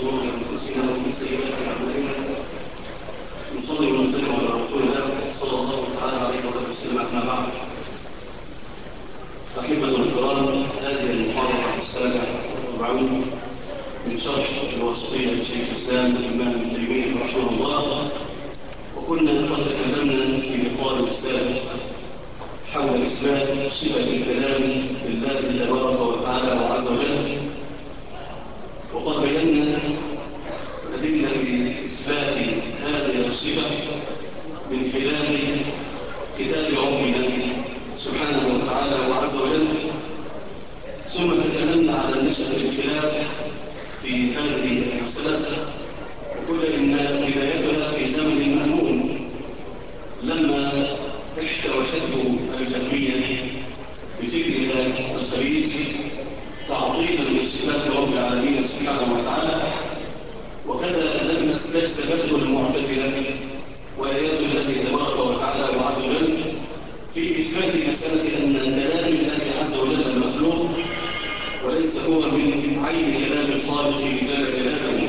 شرور انفسنا ومن سيئات اعمالنا. نصلي ونسلم على رسول الله صلى الله تعالى عليه وسلم. اما بعد، احبه الكرام، هذه المحاضره السابعه والأربعون من شرح الواسطيه لشيخ الاسلام الامام ابن تيميه رحمه الله. وكنا قد تكلمنا في لقاء السابق حول إثبات صفة الكلام لله تبارك وتعالى وعز وجل، وقد بينا أدلة إثبات هذه الصفة من خلال كتاب ربنا سبحانه وتعالى وعز وجل. ثم تكلمنا على نسبة الخلاف في هذه المسألة، وقلنا إن بدايتها في زمن مأمون لما احتوشته الجهمية بفكرها الخبيث تعطيلا لصفات رب العالمين سبحانه وتعالى، وكذا لما استجابته المعتزلة والعياذ بالله تبارك وتعالى وعز وجل في إثبات مسألة أن كلام الله عز وجل مخلوق وليس هو من عين كلام الخالق جل جلاله.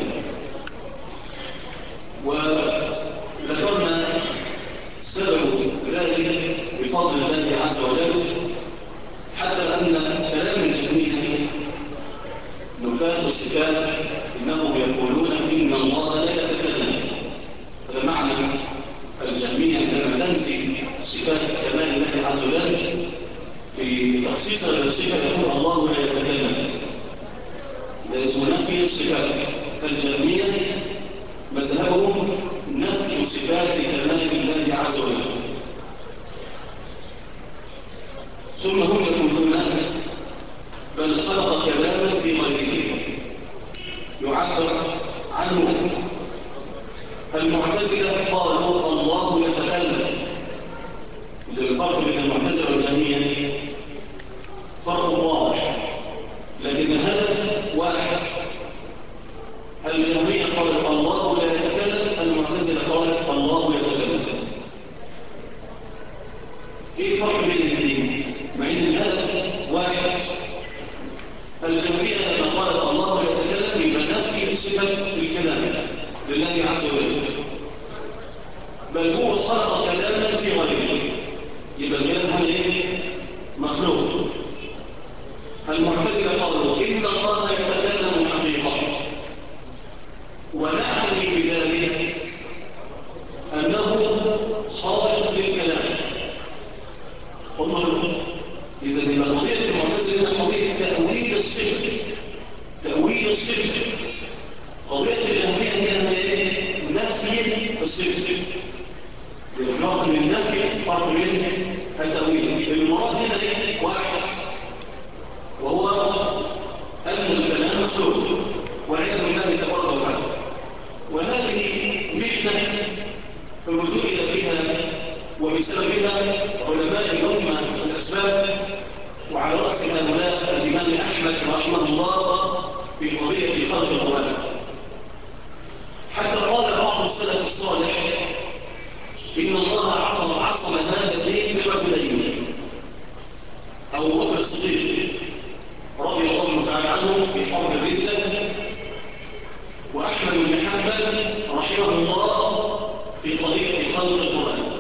وذكرنا سبب ذلك بفضل الله عز وجل، حتى أن كلام الجهمية نفاة الصفات إنهم يقولون إن الله لا يتكلم. هذا معنى الجهمية عندما تنفي صفات كمال الله عز وجل في تخصيص هذه الصفة يقول الله لا يتكلم. إذا اسمه نفي الصفات، فالجهمية مذهبهم نفي صفات كمال الله عز وجل. ثم هم يقولون بل خلق كلاما في غيره يعبر عنه. المعتزلة قالوا الله يتكلم. إذا الفرق بين المعتزلة والجهمية فرق واضح، لكن الهدف واحد. الجهمية قالت الله لا يتكلم، المعتزلة قالت الله يتكلم. ايه الفرق بين الاثنين؟ مع ان الهدف واحد. الجهمية لما قالت الله لا يتكلم يبقى نفي صفة الكلام لله عز وجل، بل هو خلق كلاما في غيره، يبقى الكلام هو ايه؟ مخلوق. المعتزلة قالوا ان الله يتكلم حقيقة، ونعني بذلك أنه خالق للكلام. انظروا، إذا قضية المعتزلة قضية تأويل الصفة. تأويل الصفة. قضية الجهمية هي نفي الصفة. الفرق من النفي فرق من التأويل. المراد هنا واحد، وهو أن الكلام مخلوق والعياذ بالله تبارك وتعالى. وهذه محنة الرجوع فيها وبسببها علماء الأمة الأسباب، وعلى رأس هؤلاء الإمام أحمد رحمه الله في قضية خلق القرآن. حتى قال بعض السلف الصالح إن الله عصم هذا الدين برجلين: أبو بكر الصديق رضي الله تعالى عنه في حرب الردة، وأحمد بن حنبل رحمه الله في قضية خلق القرآن.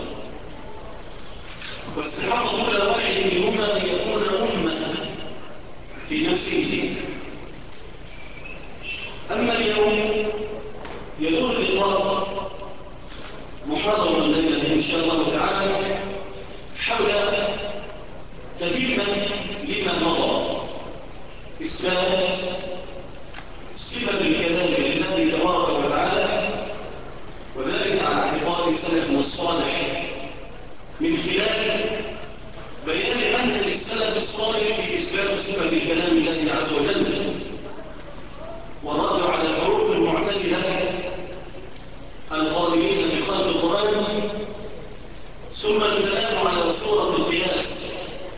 واستحق كل واحد منهما أن يكون أمة في نفسه. أما اليوم يدور اللقاء محاضرة الليلة إن شاء الله تعالى حول تتمة لما مضى، إثبات صفة الكلام لله تبارك وتعالى، وذلك على اعتقاد سلفنا الصالح من خلال بيان منهج السلف الصالح في إثبات صفة الكلام لله عز وجل، والرد على حروف المعتزلة القائلين بخلق القرآن، ثم الكلام على صورة القياس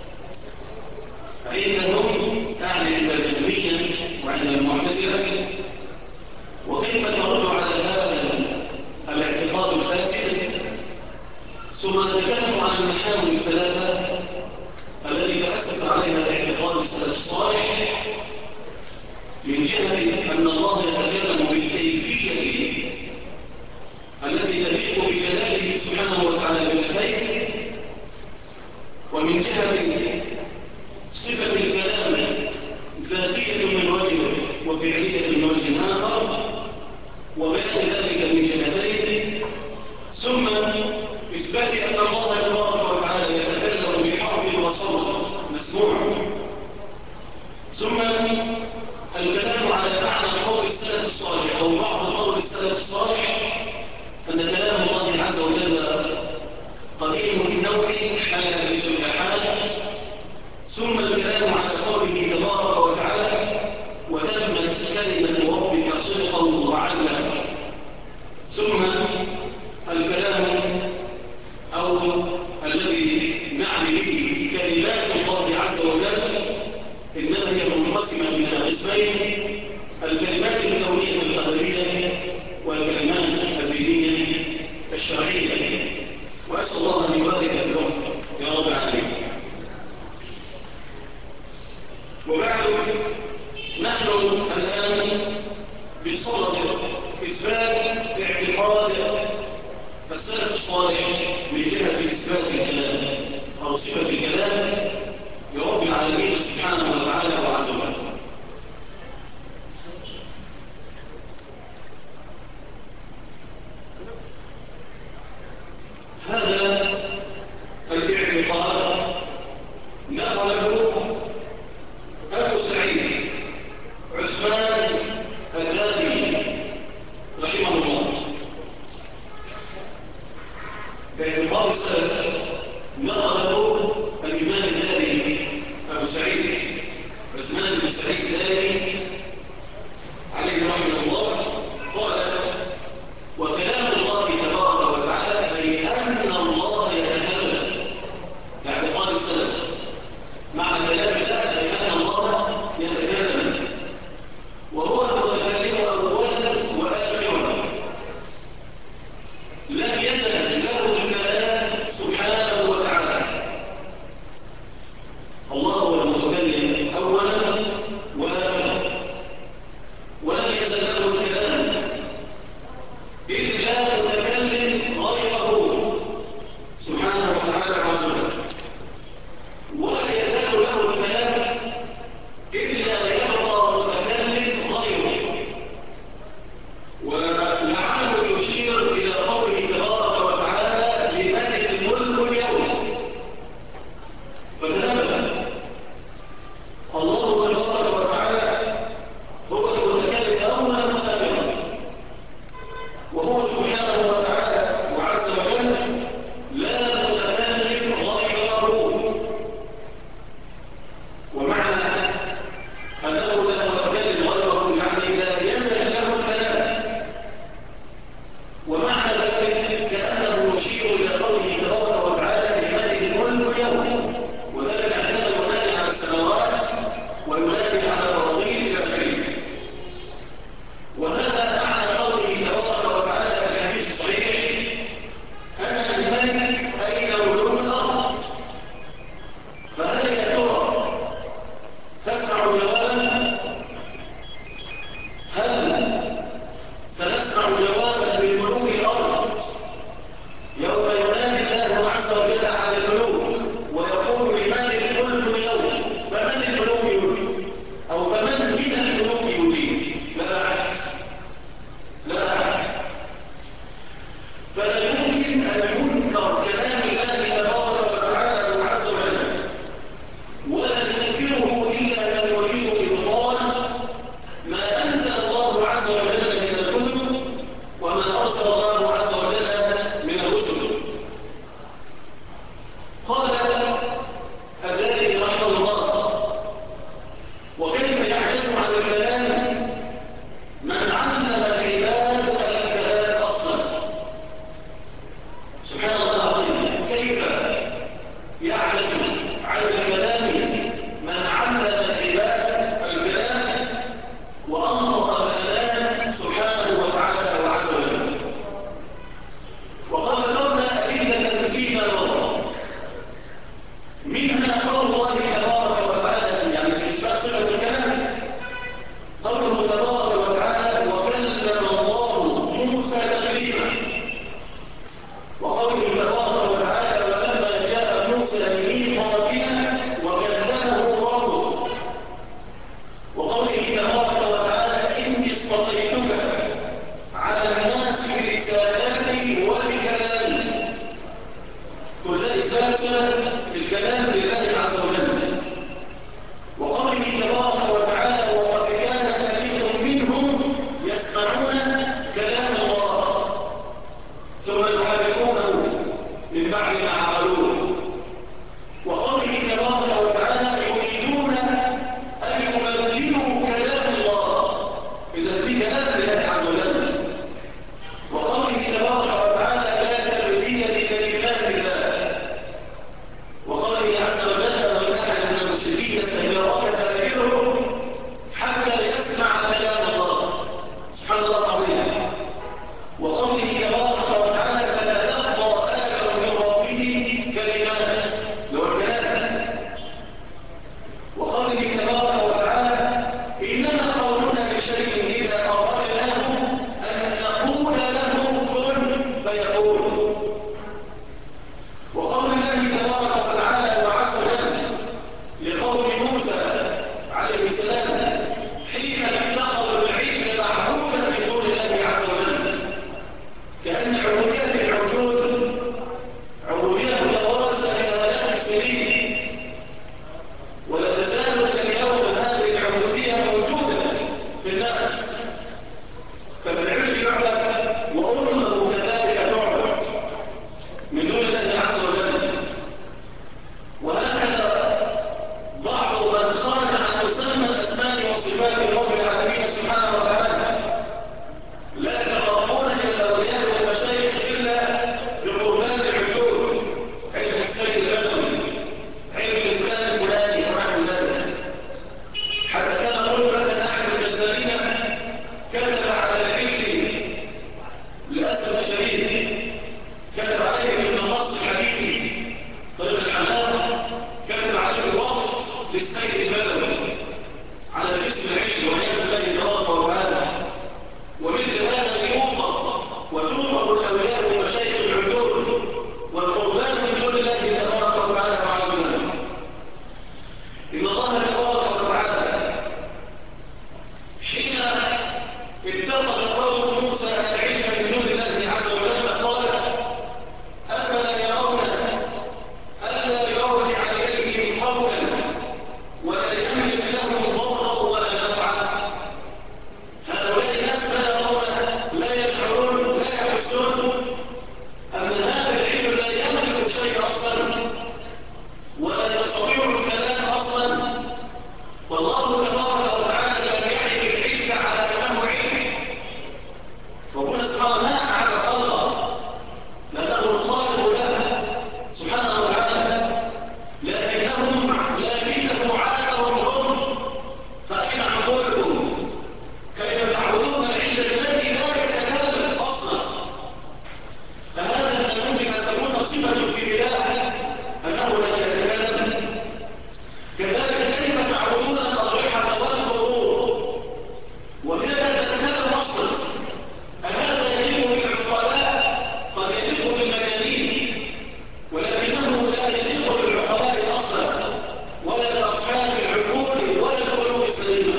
عندهم أعني عند الجهمية وعند المعتزلة، وكيف نرد على هذا الاعتقاد الفاسد. ثم نتكلم عن المحاور الثلاثة التي تأسس عليها الاعتقاد السلف الصالح، من جهة أن الله يتكلم قسمين: الكلمات الكونية القدرية والكلمات الدينية الشرعية. وأسأل الله أن يبارك في الوقت يا رب العالمين. وبعد، نحن الآن بصدد إثبات اعتقاد السلف الصالح من جهة إثبات الكلام أو صفة الكلام لرب العالمين سبحانه وتعالى وعز وجل. هذا الاعتقاد نقله أبو سعيد عثمان الرازي رحمه الله. باعتقاد السلف نقله الإمام الذهبي أبو سعيد وقوله تبارك وتعالى إنما قولنا لشيء إذا أردناه أن نقول له كن فيكون. وقول الله تبارك وتعالى وعز وجل لقوم موسى عليه السلام حين اتخذوا العجل معبودا من دون الله عز وجل، كأن عبودية العجول عبودية متوارثة إلى آلاف السنين، ولا تزال إلى اليوم هذه العبودية موجودة في الناس. فالعجل يعبد وأمه كذلك تعبد من دون الله عز وجل. وهكذا بعض من خرج عن مسمى الأسماء وصفات رب العالمين سبحانه وتعالى لا يتقربون إلى الأولياء والمشايخ إلا بقربان العجول، علم السيد البدوي، علم الفلان الفلاني ونحو ذلك. حتى كان قرب أن أحد الجزائريين كتب على العجل للأسف الشديد، كتب عليه ابن النصر الحديثي طريق الحلال، كتب عليه الوقف للسيد البدوي على جسم العجل والعياذ بالله تبارك وتعالى. ومثل هذا يوصف وتوصف الاولياء ومشايخ العجول والقربان من دون الله تبارك وتعالى وعز وجل. ان الله تبارك وتعالى حين اتخذ قوم موسى العجل من دون الله عز وجل قال افلا يرون الا يرجع اليهم قولا ولا يملك لهم ضرا ولا نفعا. هؤلاء الناس لا يرون، لا يشعرون، لا يحسون ان هذا العلم لا يملك شيء اصلا ولا يستطيع الكلام اصلا. فالله تبارك وتعالى لم يعد العلم على انه علم، ربنا سبحانه ما على خلقه لانه الخالق له سبحانه وتعالى، لكنهم عالم هم. فأين عقولكم؟ كيف تعبدون العلم الذي لا يتكلم اصلا؟ فهذا لا يمكن ان تكون صفه في الله انه لا يتكلم. كذلك كيف تعبدون الاضرحه والقبور وهي لا تتكلم اصلا؟ هذا يليق بالعقلاء قد يليق بالمجانين، ولكنه لا يليق بالعقلاء اصلا ولا باصحاب العقول ولا القلوب السليمه.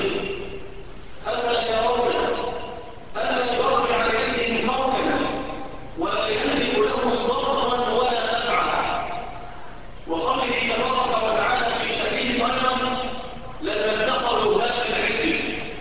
أفلا يرون ألا يرجع إليهم قولا ولا يملك لهم ضرا ولا نفعا. وقوله تبارك وتعالى في شأنه أيضا لتتخذوا هذا العجل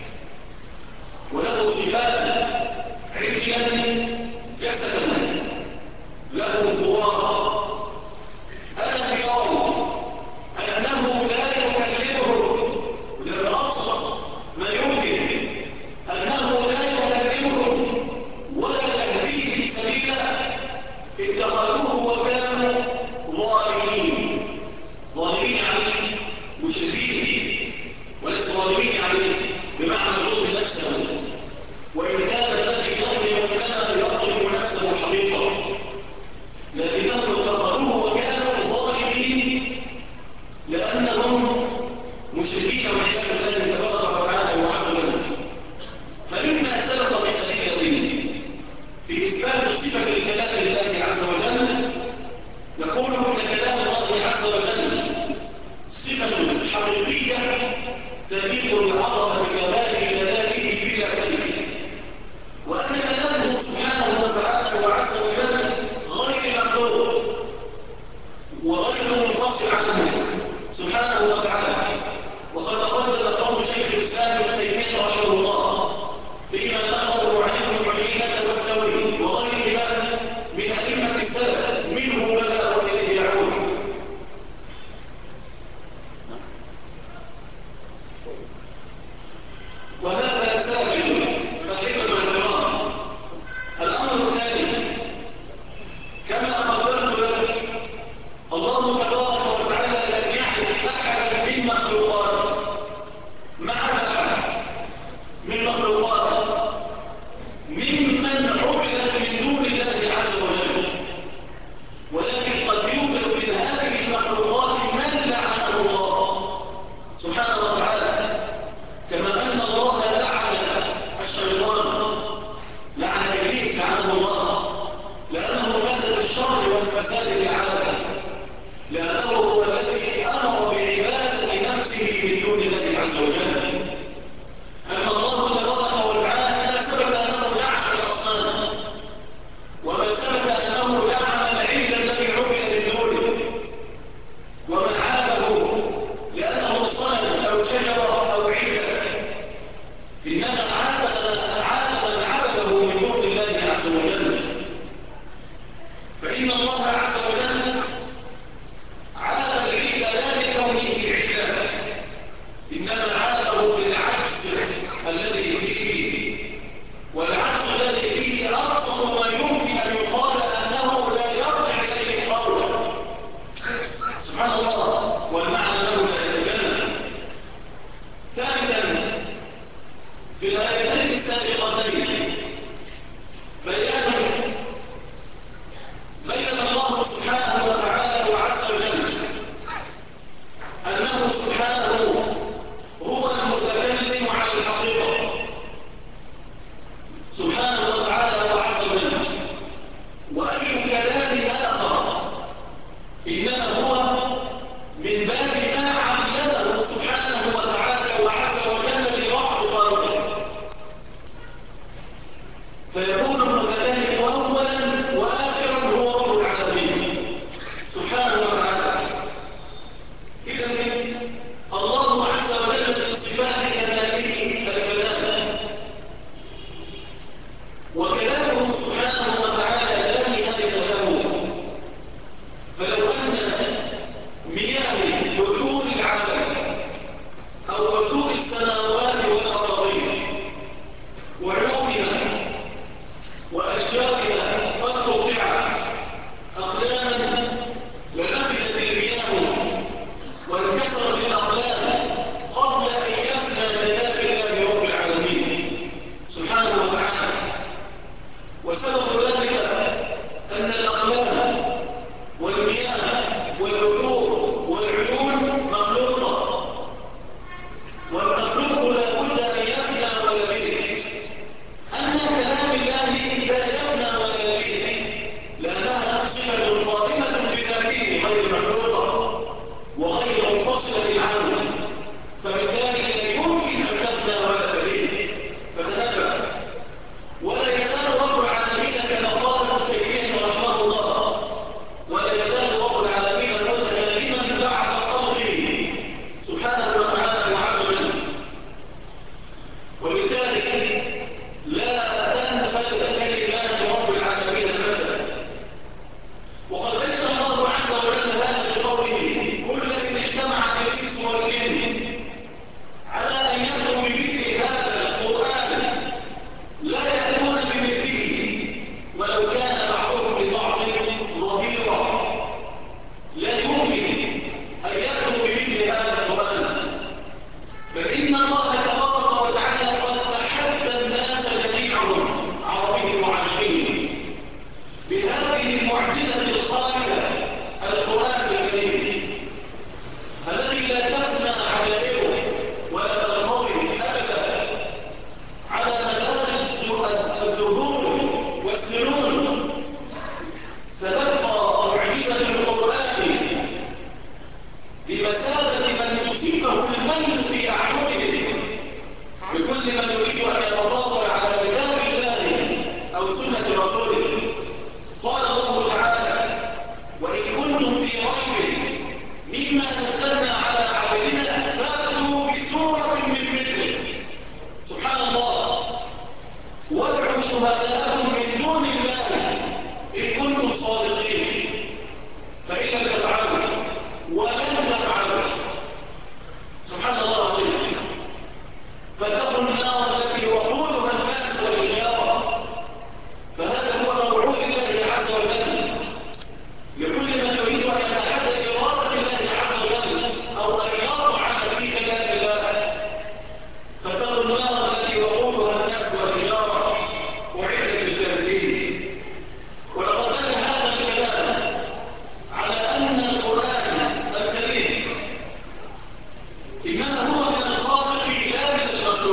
وله صفات عجلا جسدا له خوار. ألم يروا أنه لا يكلمهم؟ وده أصلا ما يمكن أنه لا يكلمهم ولا يهديهم سبيلا. اتخذوه وكانوا ظالمين. ظالمين يعني مشركين، وليس ظالمين يعني بمعنى ظلم نفسه، وإن كان الذي يظلم كان يظلم نفسه حقيقة، لكنهم اتخذوه وكانوا ظالمين لأنهم مشركين والعياذ بالله تبارك وتعالى وعز وجل. فمما سبق بقليل في إثبات صفة الكلام لله عز وجل نقول إن كلام الله عز وجل صفة حقيقية تليق بعظمة كمال جلاله بلا كيف، وأن كلامه سبحانه وتعالى وعز وجل غير مخلوق وغير منفصل عنه سبحانه وتعالى. وقد قدم قول شيخ الإسلام ابن تيمية رحمه الله فيما نقله عن ابن عيينة والثوري وغيرهما من أئمة السلف منه بدأ وإليه يعود.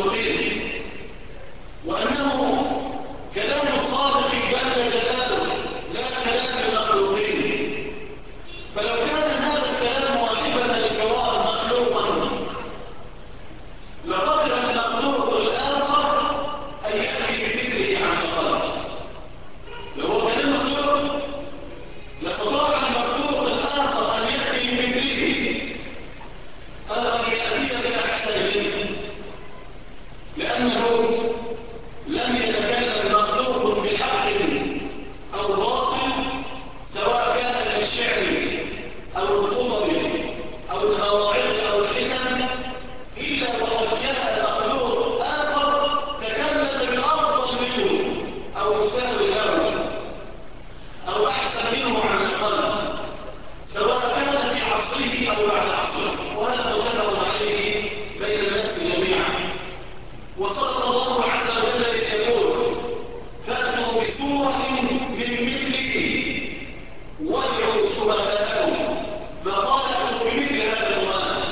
المخلوقين، وأنه كلام الخالق جل جلاله لا كلام المخلوقين. فلو كان هذا الكلام واجبا للكوان مخلوقا لقدر المخلوق الآخر أن يأتي بمثله عن الخلق. لو هو كلام مخلوق لاستطاع المخلوق الآخر أن يأتي بمثله أو أن يأتي بأحسن منه، لأنه لم يتكلم مخلوق بحق أو باطل، سواء كان بالشعر أو الخطب أو المواعظ أو الحكم، إلا وقد جاء مخلوق آخر تكلم بأفضل منه أو مساوي له أو أحسن منه عن الخلق، سواء كان في عصره أو بعد عصره، وهذا متفق عليه بين الناس جميعا. وصدق الله عز وجل إذ يقول: فأتوا بسورة من مثله وادعوا شهداءكم. ما قال أتوا بمثل هذا القرآن.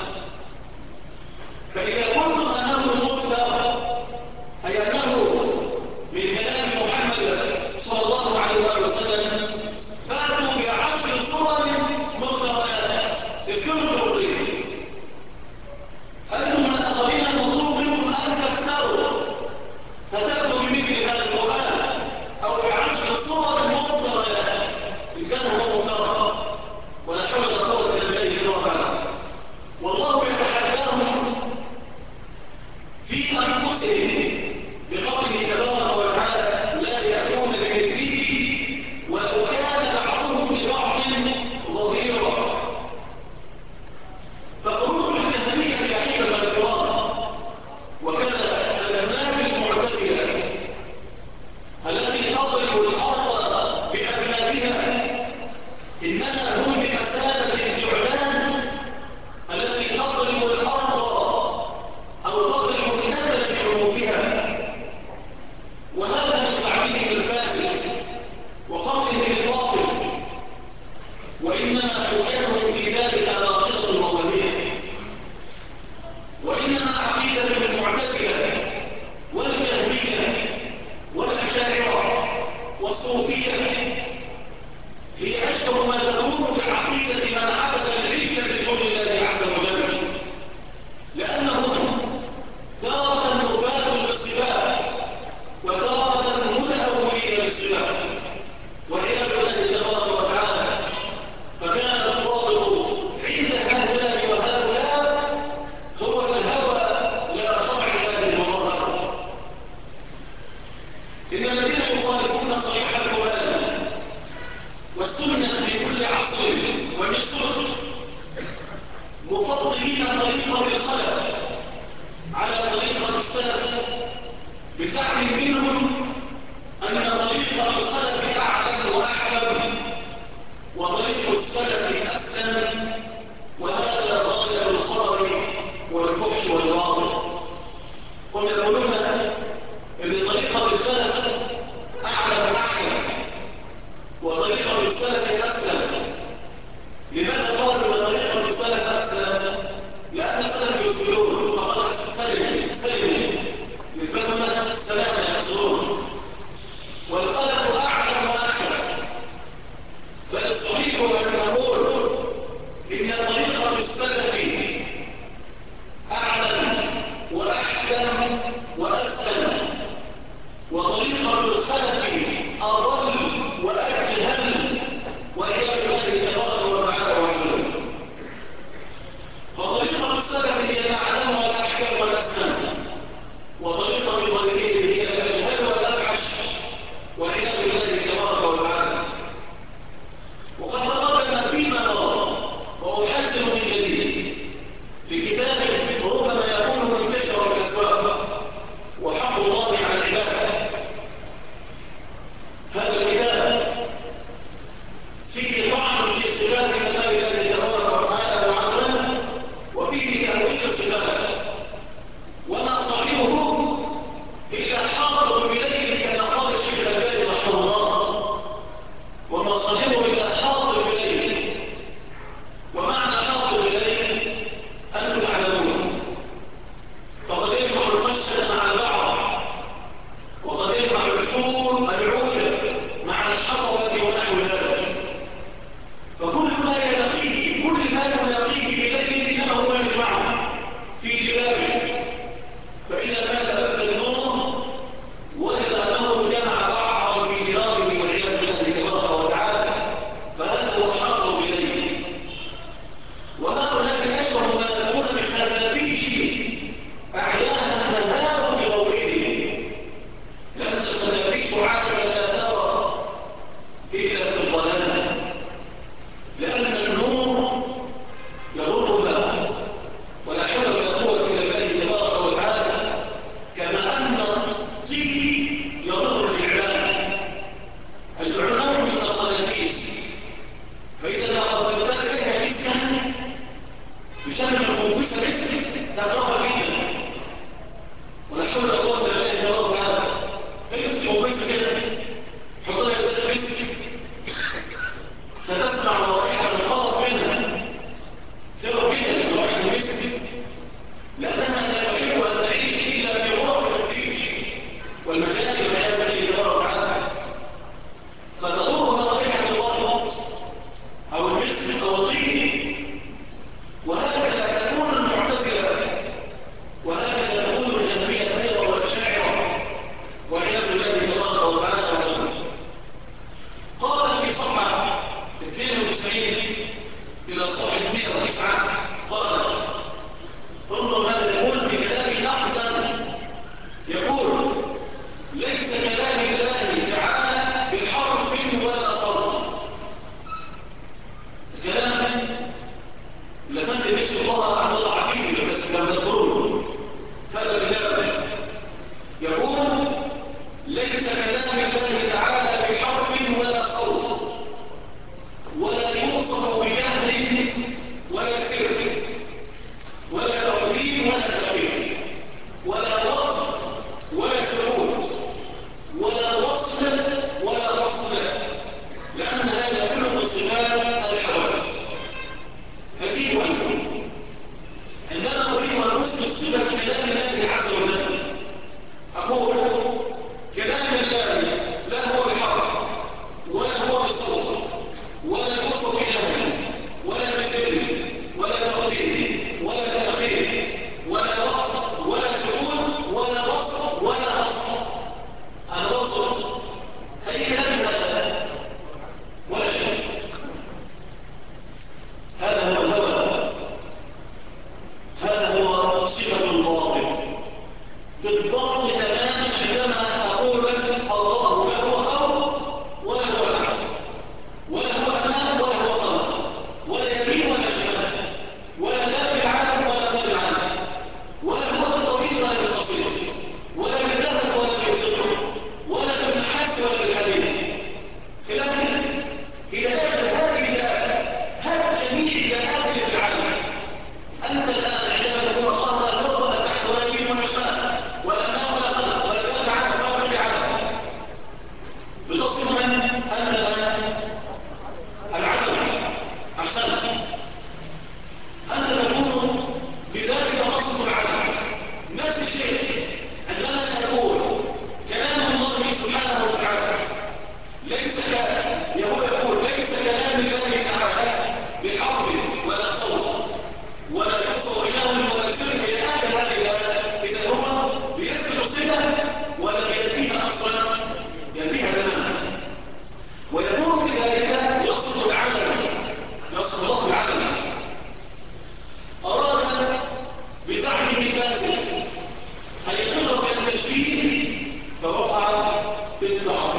فإذا قلتم أنه المفتر أي أنه من كلام محمد صلى الله عليه وسلم، فأتوا بعشر سور مفتريات اذكروا التوقيت. أنتم من الآخرين المطلوب منكم أن تكثروا فتأتوا بمثل هذا القرآن أو بعشر سور مفتريات إن كان هو مفترى، ولا حول ولا قوة إلا بالله العظيم. والله يتحداهم في أنفسهم بقوله تبارك وتعالى: لا يأتون بمثله ولو كان بعضهم لبعض ظهيرا. فخروج الجهمية يا أيها الكرام وكذا المنافق المعتزلة التي تضرب الأرض بأبنائها إنما هم بمثابة الجعلان التي تضرب الأرض أو تضرب النبل بعنقها. وهذا من زعمهم الفاسد وقولهم الباطل، وإنما حجتهم في ذلك ناقص ووهية. وإنما عقيدة المعتزلة والجهمية والأشاعرة والصوفية هي أشبه ما تكون بعقيدة من عبد العجل بدون الله عز وجل، لأنهم تارة نفاة بالصفات وتارة متأولين بالصفات والعياذ بالله تبارك وتعالى. فكان الضابط عند هؤلاء وهؤلاء هو الهوى لا شرع الله المضاد. إن الذين يخالفون صريح القرآن والسنة في كل عصر ومصر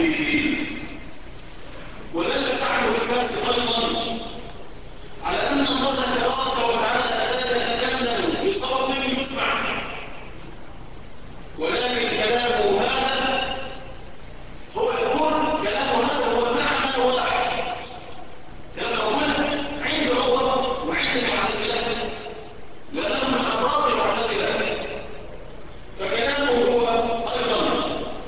فيه. وذلك تحمل الفاسق أيضا على أن الله تبارك وتعالى لا يتكلم بصوت يسمع، ولكن كلامه هذا هو يقول كلامه هذا هو معنى واحد. كلام ربنا عند الله وعند المعتزلة، لأنه من أفراد المعتزلة، فكلامه هو أيضا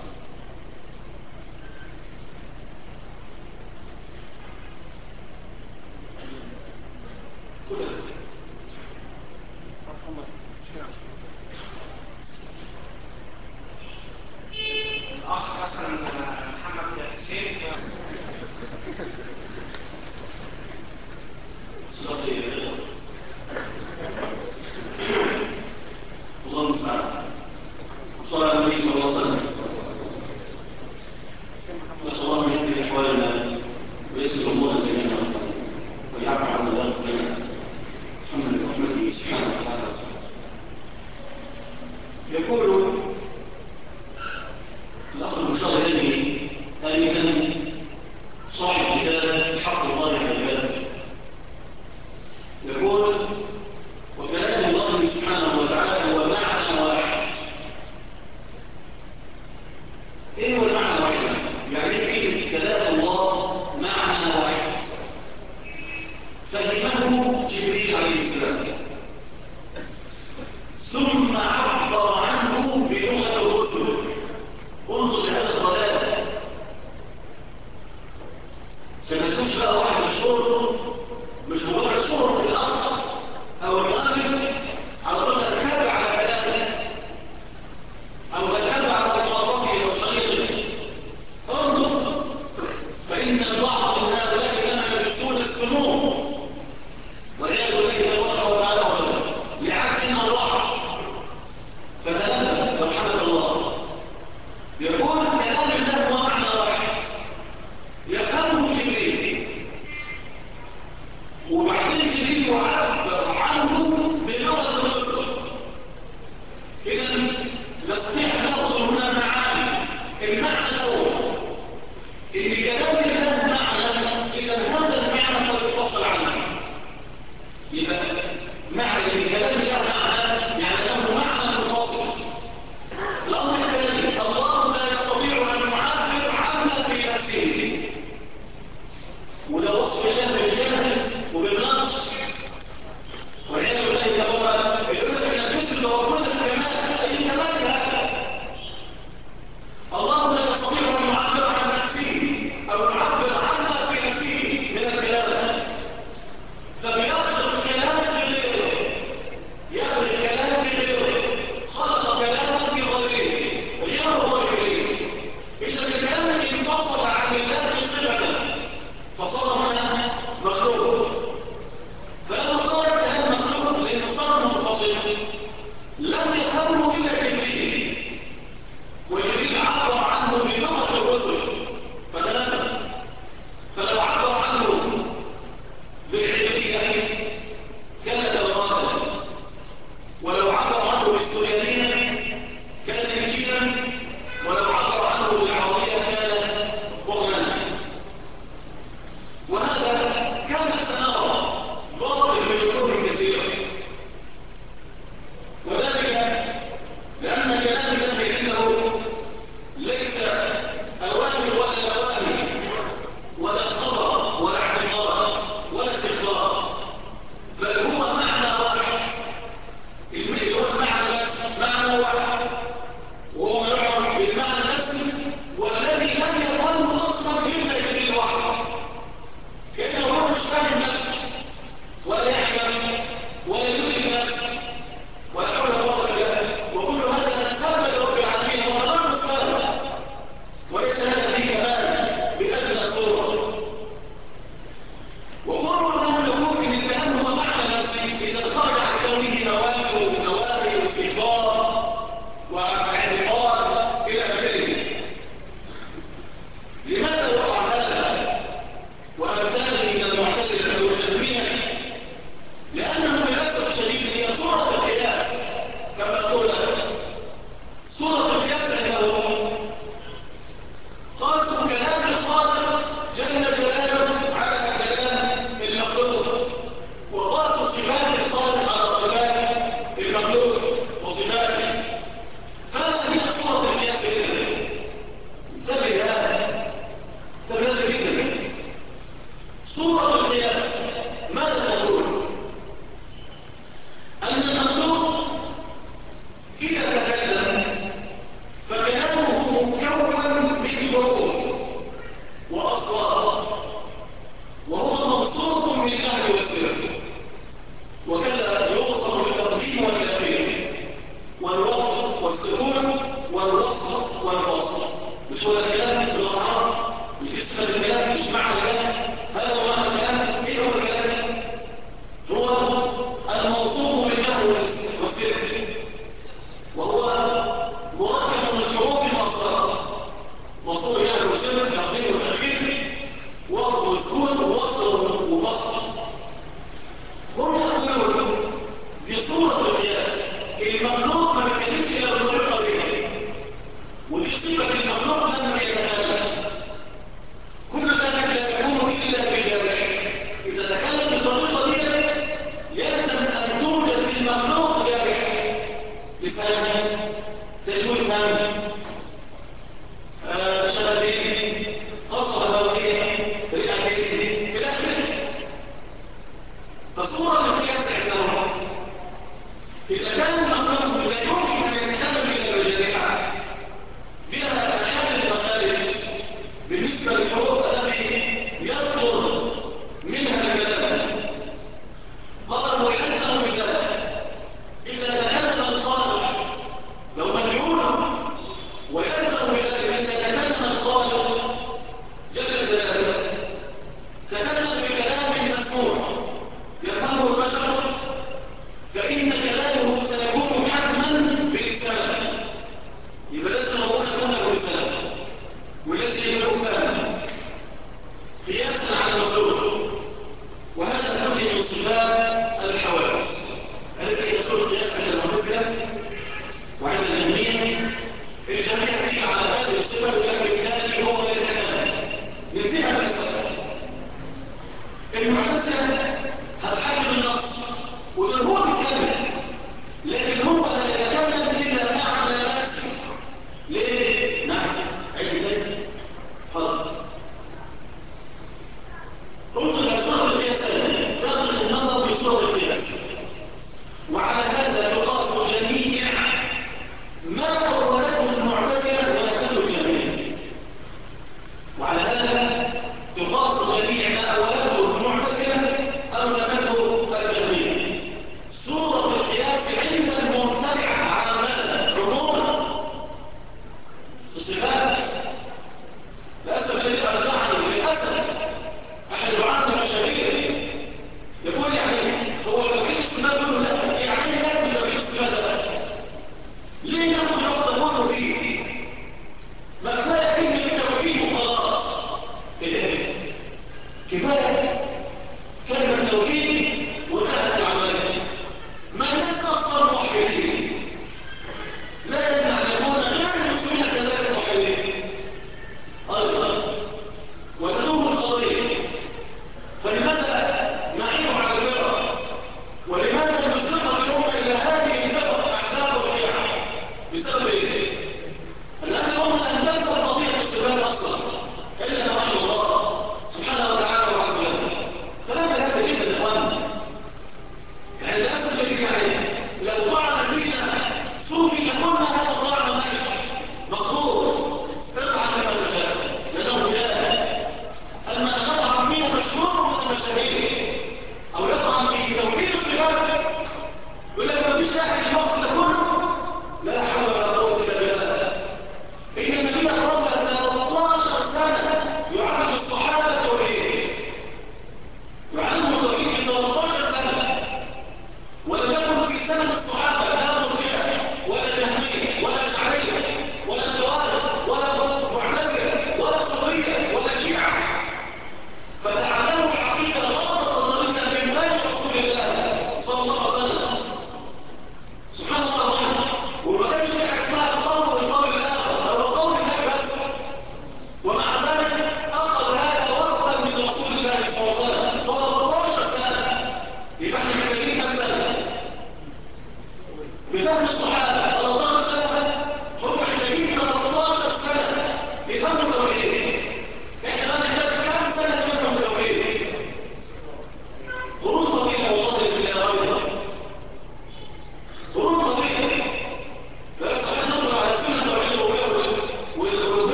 الأخ حسن محمد حسين الله المستعان. صلى على النبي صلى الله عليه وسلم. نسأل الله أن يهدي أحوالنا ويسر أمورنا جميعا ويعفو عنا ويغفر لنا محمد برحمته سبحانه وتعالى. يقول الأخ المشار إليه آنفا صاحب كتاب حق الله على العباد، يقول وكلام الله سبحانه وتعالى هو معنى واحد. ايه هو المعنى الواحد؟ يعني ايه كلام الله معنى واحد؟ فهمه جبريل عليه السلام ثم عبر عنه بلغة الرسل. انظر لهذا الضلال، فنشوفش بقى واحد مشهور مش مجرد شهرة في الأرض أو المؤلف على طول تركب على كلامه أو تركب على مطالبه أو شريطه. انظر، فإن البعض من هؤلاء لما يلقون السموم والعياذ بالله تبارك وتعالى لعدل أو ضعف، فتنبه رحمة الله. يقول كلام الله هو معنى واحد يفهمه جبريل، وبعدين جبريل يعبر عنه بلغة الرسل. إذا نستطيع أن نأخذ هنا معاني. المعنى الأول إن كلام الله معنى، إذا هذا المعنى قد يتصل عنه. إذا معنى إن كلام الله معنى يعني له معنى منفصل. الأمر الثاني الله لا يستطيع أن يعبر عما في نفسه، وده وصف الله بالجهل وبالنقص والعياذ بالله تبارك. يقول لك احنا نثبت ربنا الكمال، اي كمال هذا؟ الله لا يستطيع تجويد فهم شبابين قصة هوائية رئة بيسي في الآخر فصورة من قياس إحداهما إذا كان أخلاقه لا يمكن أن يتكلم بها بالجارحة بها أحد المخارج بالنسبة للحروف التي يصدر منها الكلام قال ويلزم بذلك إذا تكلم الخارج لو مليون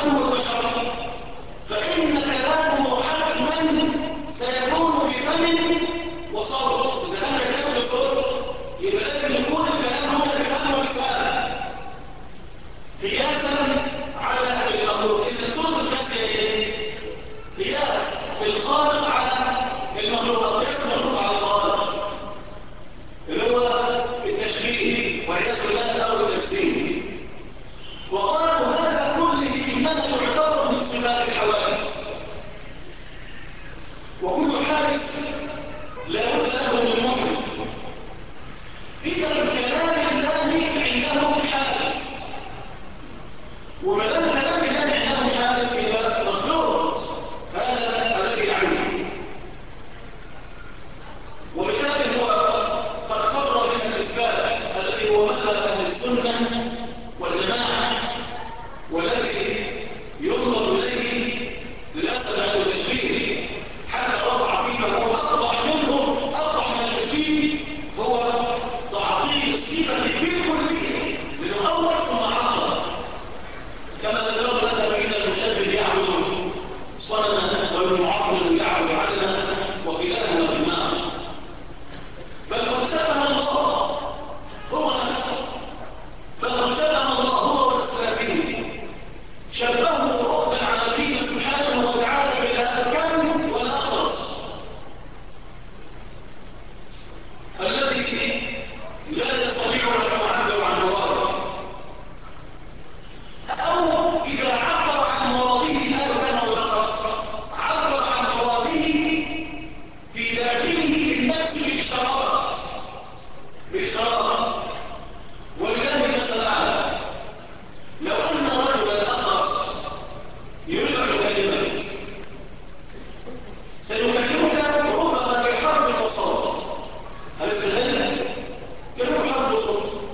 من هو البشر فإن كلامه حتما سيكون بفم وصوت. إذا كان كلامه بصوت يبقى لازم يكون الكلام هو بفم ولسان قياسا على المخلوق. إذا صورة الفاسدة إيه؟ قياس الخالق على المخلوق أو قياس المخلوق على الخالق اللي هو التشبيه والعياذ بالله أو التفسير. وقالوا هذا كله إنما يعتبر من صفات الحوادث، وكل حادث لا بد له من محدث. إذا كلام الله عنده حادث، وما دام كلام الله عنده حادث يبقى مخلوق، هذا الذي يعنيه. وبالتالي هو قد فر من الإثبات الذي هو مذهب أهل السنة والجماعة، والذي ينظر إليه للأسف أهل التشبيه حتى وضع فيه هو أقبح منه، أقبح من التشبيه هو تعطيل الصفة بالكلية، لأنه أول ثم عقل. كما ذكرت لك بين المشبه يعبد صنما والمعطل يعبد عدما وكلاهما في النار. بل قد شبه الله هو نفسه، بل قد شبه الله هو والسافين، شبهه رب العالمين سبحانه وتعالى بالأركان والأخرس الذي لا يستطيع أن يعبر عن مراده، أو إذا عبر عن مراده الأركان والأخرس عبر عن مراده في داخله النفس بإشارات. ولله المثل الأعلى، لو أن رجلا أخرس يريد أن يكلمك سيكلمك ربما بحرف البصر، هل استدل؟ كلمه حرف البصر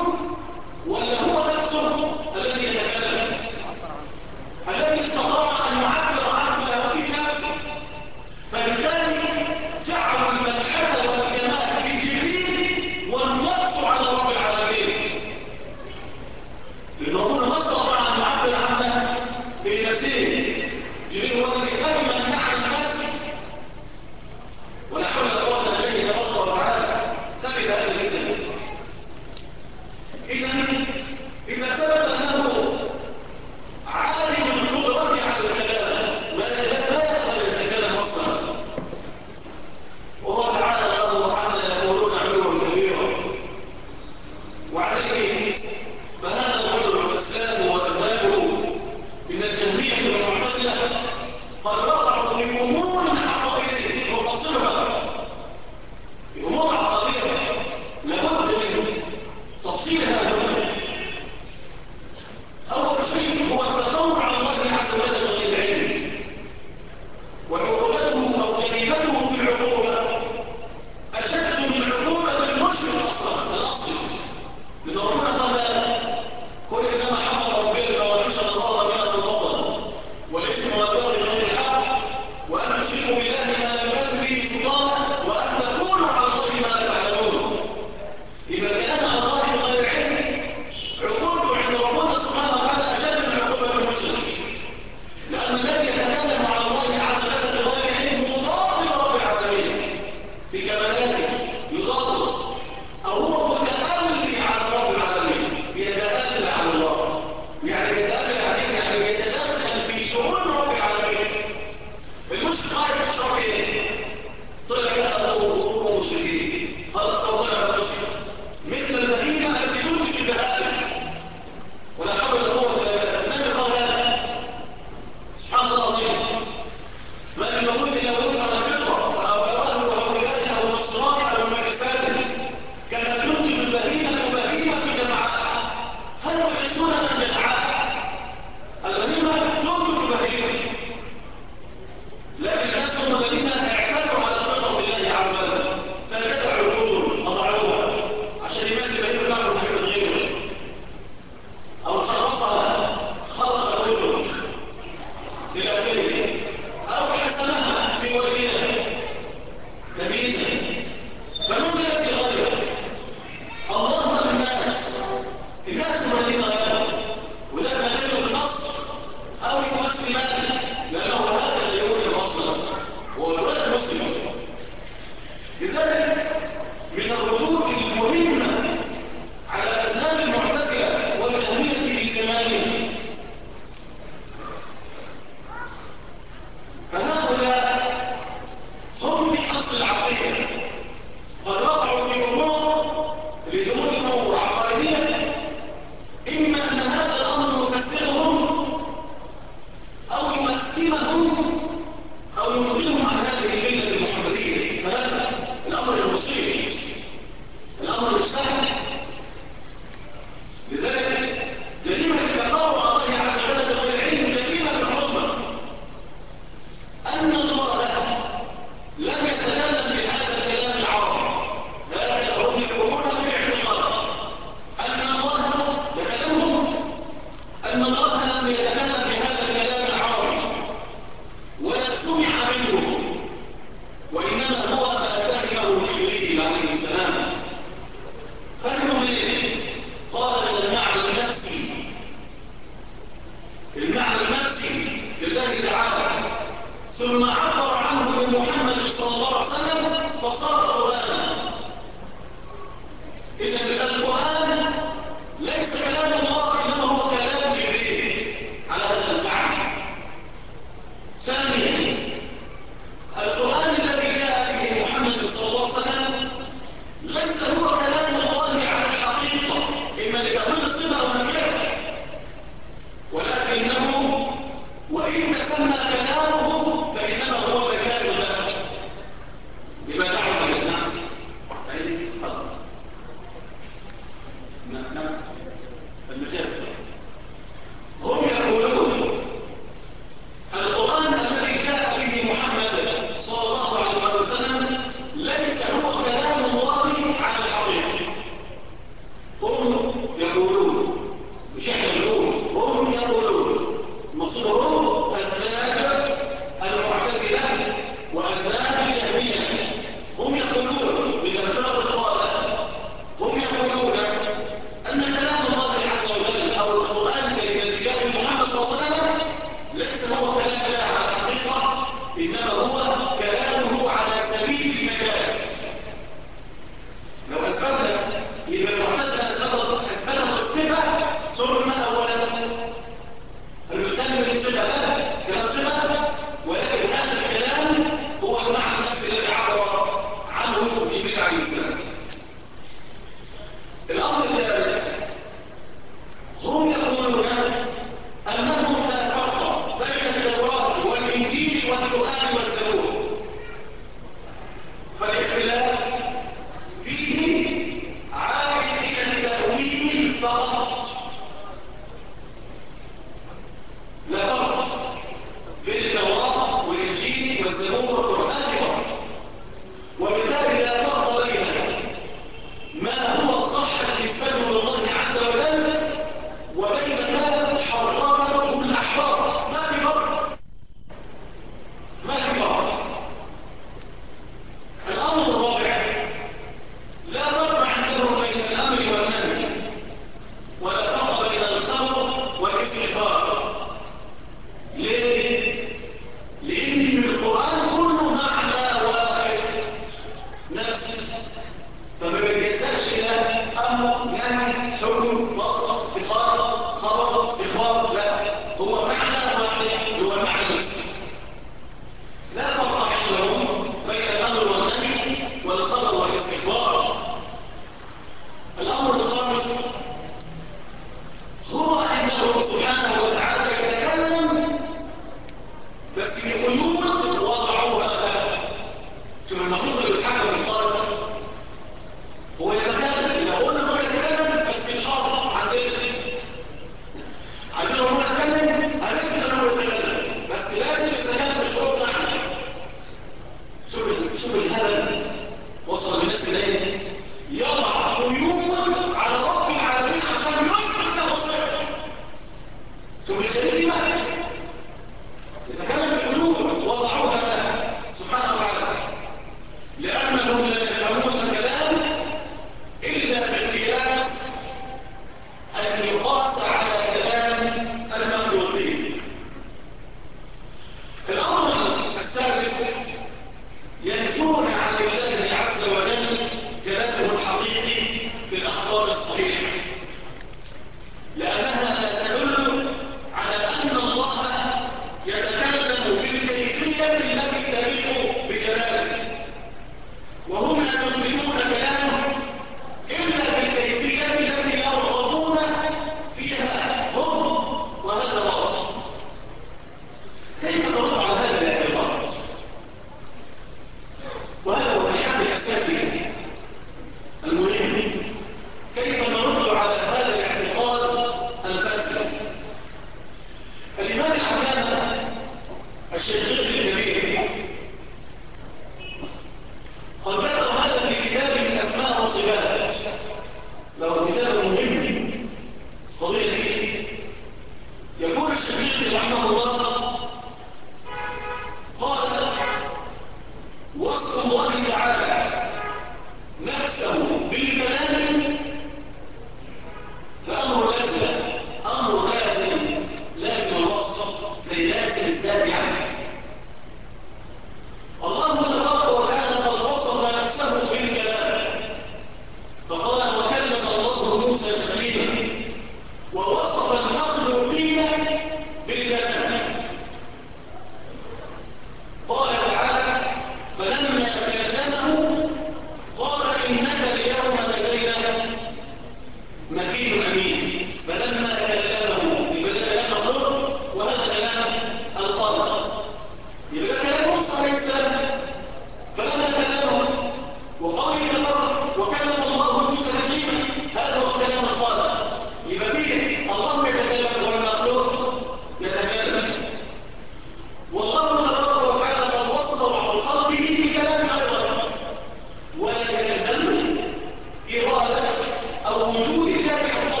مكين أمين، فلما كلمه يبقى ده كلام مخلوق وهذا كلام الخالق. يبقى كلام موسى عليه السلام فلما كلمه، وقوله تبارك وكلم الله موسى تكليما، هذا هو كلام الخالق. يبقى فيه الله يتكلم والمخلوق يتكلم، والله تبارك وتعالى قد وصف بعض خلقه بكلام ايضا، ولا يلزم اراده او وجود شرع الله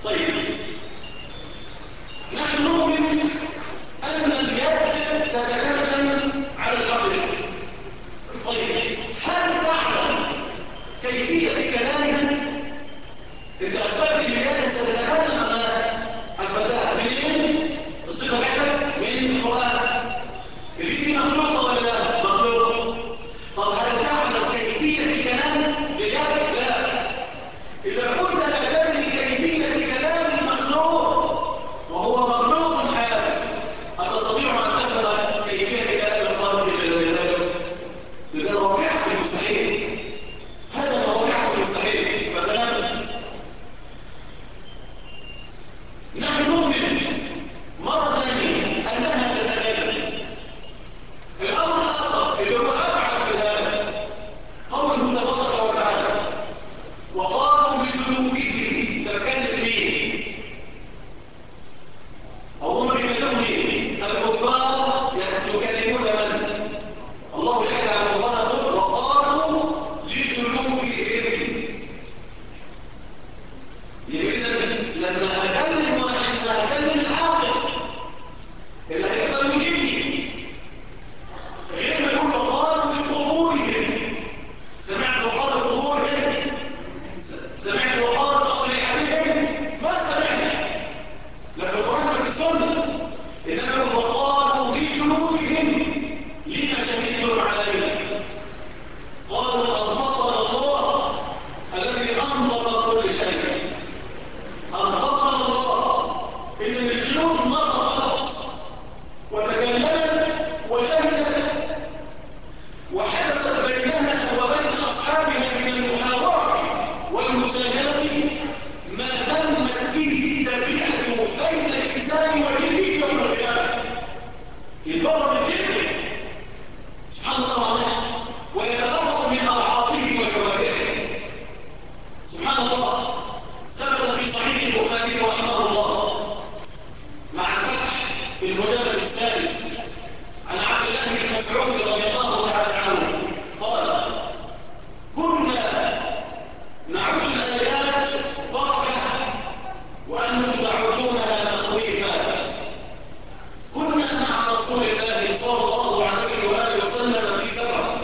طيب نحن نؤمن أن اليد تتكلم على الحقيقة. طيب هل تعلم كيفية كلامها؟ إذا أثبت اليد ستتكلم أمام أثبتها منين؟ الصفة كده من القرآن. اليد مخلوقة ولا لا؟ مخلوقة. طب هل تعلم كيفية الكلام لليد؟ لا. إذا كنت لا تدري كيفية كلام المخلوق وهو مخلوق حادث، أتستطيع أن تفهم كيفية كلام الخالق جل جلاله؟ إذا واقعة في المستحيل، هذا واقعة في المستحيل. مثلا نحن نؤمن مرة ثانية أنها تتكلم. الأمر الآخر اللي هو أبعد من هذا قوله تبارك وتعالى وقالوا لجنودهم تكلم مين؟ أو هم يكلمون مين؟ الكفار يكلمون من؟ الله يحكي عن الكفار وقالوا لجنودهم. إذا لما أكلم واحد سأكلم العاقل اللي هيقدر يجيبني، غير ما يقول وقالوا لقبورهم. سمعت وقال قبورهم، سمعت وقال أضرحتهم، ما سمعنا. لا في القرآن ولا في السنة. إنما وقالوا لجنودهم لما شهدتم علينا؟ قالوا أنطقنا الله الذي أنطق كل شيء. أنطقنا الله. إذا الجنود نطقت وتكلمت وشهدت وحدثت بينها وبين أصحابها من المحاورة والمساجلة ما تمت به تبعة بين الإنسان والجن يوم القيامة. يتبرر من جنه سبحان الله عليه ويتبرر من أعراضه وجوارحه سبحان الله. ثبت في صحيح البخاري رحمه الله مع الفتح في المجلد السادس عن عبد الله بن مسعود رضي الله تعالى عنه قال كنا نعد الآيات بركة وأنتم تعدونها تخويفا. كنا مع رسول الله صلى الله عليه وآله وسلم في سفر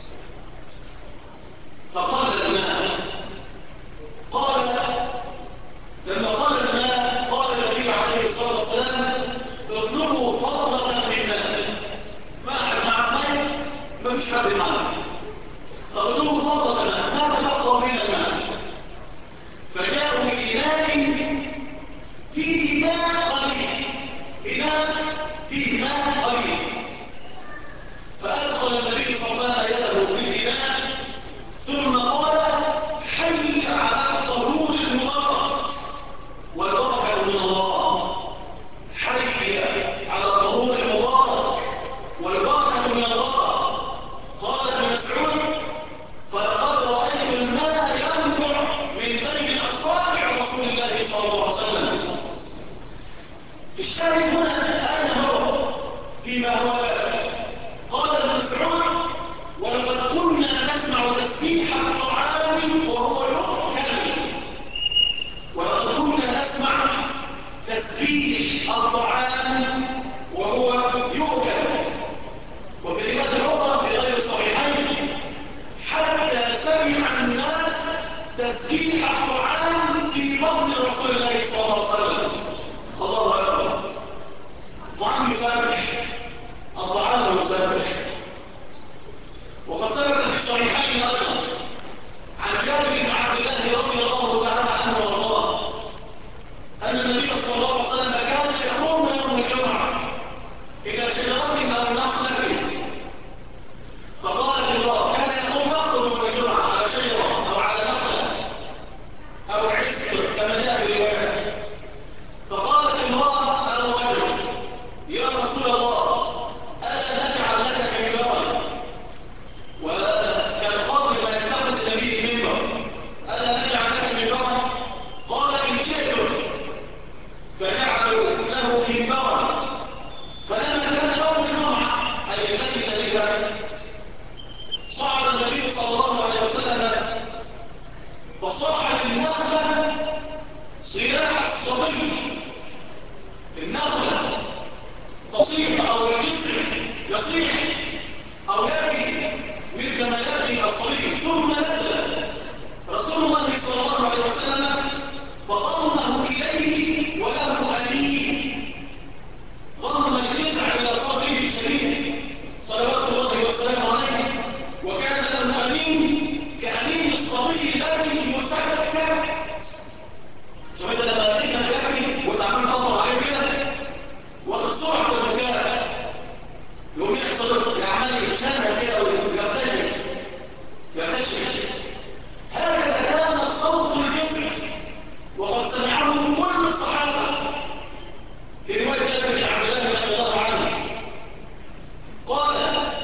فقال الماء. قال لما قال الماء قال النبي عليه الصلاة والسلام اطلبوا فضلا منا. مع الماء ما فيش حد معنا. اطلبوا فضلا منا ما تبقى من الماء. فجاءوا بإناء فيه ماء قليل. إناء فيه ماء قليل. فأدخل النبي صلى الله عليه وسلم يده بالإناء ثم قال حي على الطهور المبارك والبركة من الله. حي على الطهور المبارك والبركة من الله. قال ابن مسعود فلقد رأيت الماء ينبع من بين أصابع رسول الله صلى الله عليه وسلم. الشاهد هنا أين هو فيما هو قال ابن مسعود ولقد كنا نسمع تسبيح الطعام وهو يؤكل. ولقد كنا نسمع تسبيح الطعام وهو يؤكل. وفي رواية أخرى في غير الصحيحين حتى سمع الناس تسبيح الطعام في بطن رسول الله صلى الله عليه وسلم. الله أكبر. الطعام يسبح. الطعام يسبح. وقد ثبت في الصحيحين أيضا عن جابر بن عبد الله رضي الله تعالى عنه وارضاه أن النبي صلى الله عليه وسلم كان يقوم يوم الجمعة إلى شجرة أو نخلة. فقال الله كان يقوم يخرج يوم الجمعة على شجرة أو على نخلة أو عسر كما جاء في الرواية. الصبي النخلة تصيح أو الجسر يصيح أو يبكي مثل ما يبكي الصبي ثم نزل رسول الله صلى الله عليه وسلم فضمه إليه وله أنين ضم الجذع إلى صدره الشريف صلوات الله وسلامه عليه وكان له أنين كأنين الصبي الذي يسكت شوية لما أنين يبكي وتعمل خطر عليه كده واخد سرعة المكان يقوم يحصل يعمل يتشنى كده ويرتجل هكذا كان صوت الجسر وقد سمعه كل الصحابة في رواية جابر بن عبد الله رضي الله عنه قال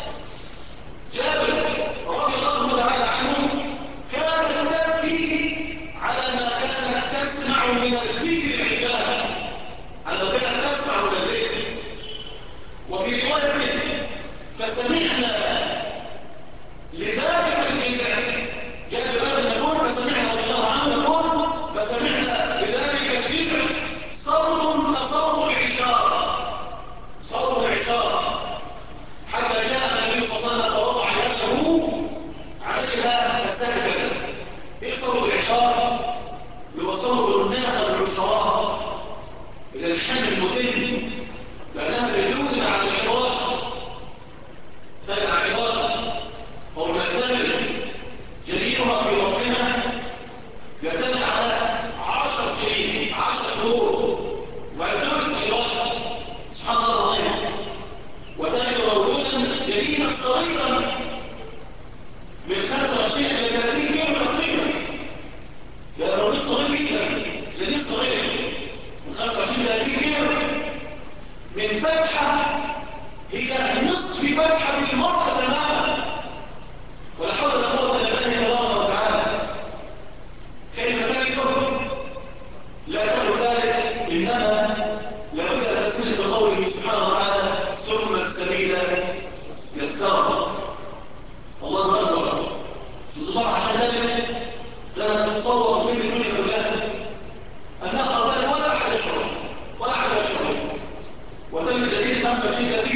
جابر رضي الله تعالى عنه كانت تبكي على ما كانت تسمع من الذكر عندها على ما كانت تسمع من الذكر وفي رواية فسمعنا لذلك الجزع جاء بباب يقول فسمعنا رضي الله عنه يقول فسمعنا لذلك الجزع صوت كصوت العشار صوت العشار حتى جاء النبي صلى الله عليه وسلم فوضع يده عليها فسكت ايه صوت العشار؟ هو صوت الناقه العشرات الى الحمل المتم لانها بدون على الحراسه تبع الحراسه او المعتمد جنينها في بطنها يعتمد على 10 سنين 10 شهور ويعتمد في الحراسه سبحان الله العظيم وتجد مولودا جنينا صغيرا من 25 الى 30 يوم تقريبا ده مولود صغير جدا جنين صغير من 25 الى 30 يوم من فتحه هي نصف فتحه المرأة تماما ولا حول ولا قوه الا بالله تبارك وتعالى كيف تجده لا تقل ذلك انما لابد ان تستجب بقوله سبحانه وتعالى ثم السبيل يسره الله اكبر سبحانه عشان ذلك لما نتصور في الدنيا كلها انها قبل ولا احد يشعر ولا احد يشعر وتم جديد 25 30